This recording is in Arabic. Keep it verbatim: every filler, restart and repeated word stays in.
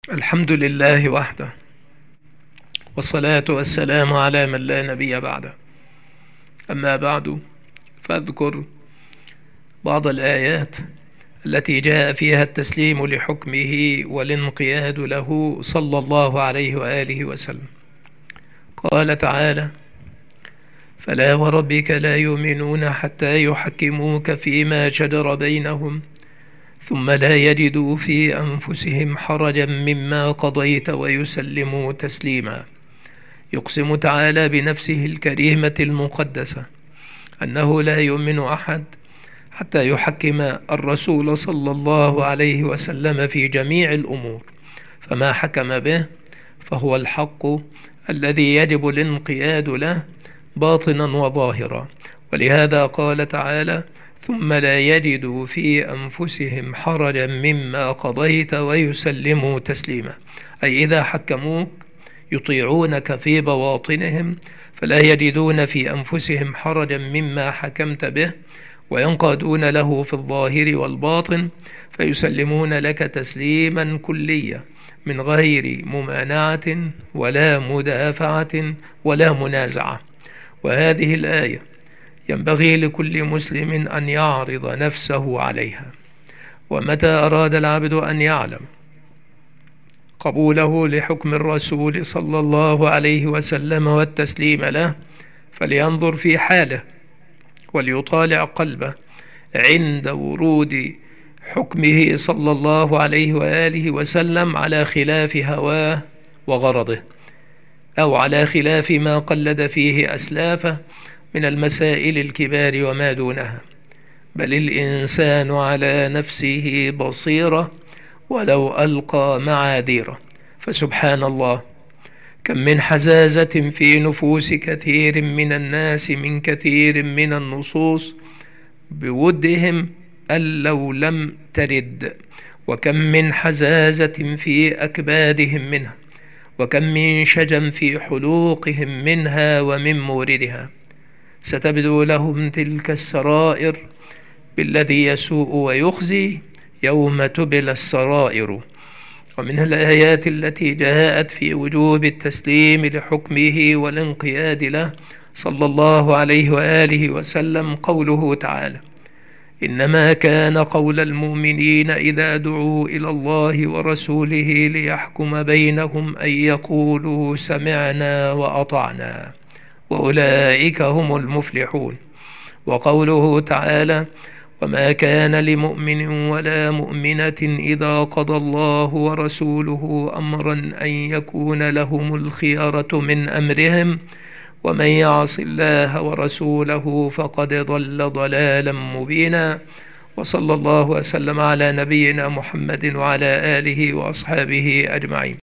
الحمد لله وحده، والصلاة والسلام على من لا نبي بعده. أما بعد، فاذكر بعض الآيات التي جاء فيها التسليم لحكمه والانقياد له صلى الله عليه وآله وسلم. قال تعالى: فلا وربك لا يؤمنون حتى يحكموك فيما شجر بينهم ثم لا يجدوا في أنفسهم حرجا مما قضيت ويسلموا تسليما. يقسم تعالى بنفسه الكريمة المقدسة أنه لا يؤمن أحد حتى يحكم الرسول صلى الله عليه وسلم في جميع الأمور، فما حكم به فهو الحق الذي يجب الانقياد له باطنا وظاهرا. ولهذا قال تعالى: ثم لا يجدوا في أنفسهم حرجا مما قضيت ويسلموا تسليما. أي إذا حكموك يطيعونك في بواطنهم فلا يجدون في أنفسهم حرجا مما حكمت به، وينقادون له في الظاهر والباطن، فيسلمون لك تسليما كليا من غير ممانعة ولا مدافعة ولا منازعة. وهذه الآية ينبغي لكل مسلم أن يعرض نفسه عليها، ومتى أراد العبد أن يعلم قبوله لحكم الرسول صلى الله عليه وسلم والتسليم له فلينظر في حاله وليطالع قلبه عند ورود حكمه صلى الله عليه وآله وسلم على خلاف هواه وغرضه، أو على خلاف ما قلد فيه أسلافه من المسائل الكبار وما دونها. بل الإنسان على نفسه بصيرة ولو ألقى معاذيره. فسبحان الله، كم من حزازة في نفوس كثير من الناس من كثير من النصوص بودهم أن لو لم ترد، وكم من حزازة في أكبادهم منها، وكم من شجن في حلوقهم منها ومن موردها. ستبدو لهم تلك السرائر بالذي يسوء ويخزي يوم تبلى السرائر. ومن الآيات التي جاءت في وجوب التسليم لحكمه والانقياد له صلى الله عليه وآله وسلم قوله تعالى: إنما كان قول المؤمنين إذا دعوا إلى الله ورسوله ليحكم بينهم أن يقولوا سمعنا وأطعنا وأولئك هم المفلحون. وقوله تعالى: وما كان لمؤمن ولا مؤمنة إذا قضى الله ورسوله أمرا أن يكون لهم الخيرة من أمرهم ومن يعص الله ورسوله فقد ضل ضلالا مبينا. وصلى الله وسلم على نبينا محمد وعلى آله وأصحابه أجمعين.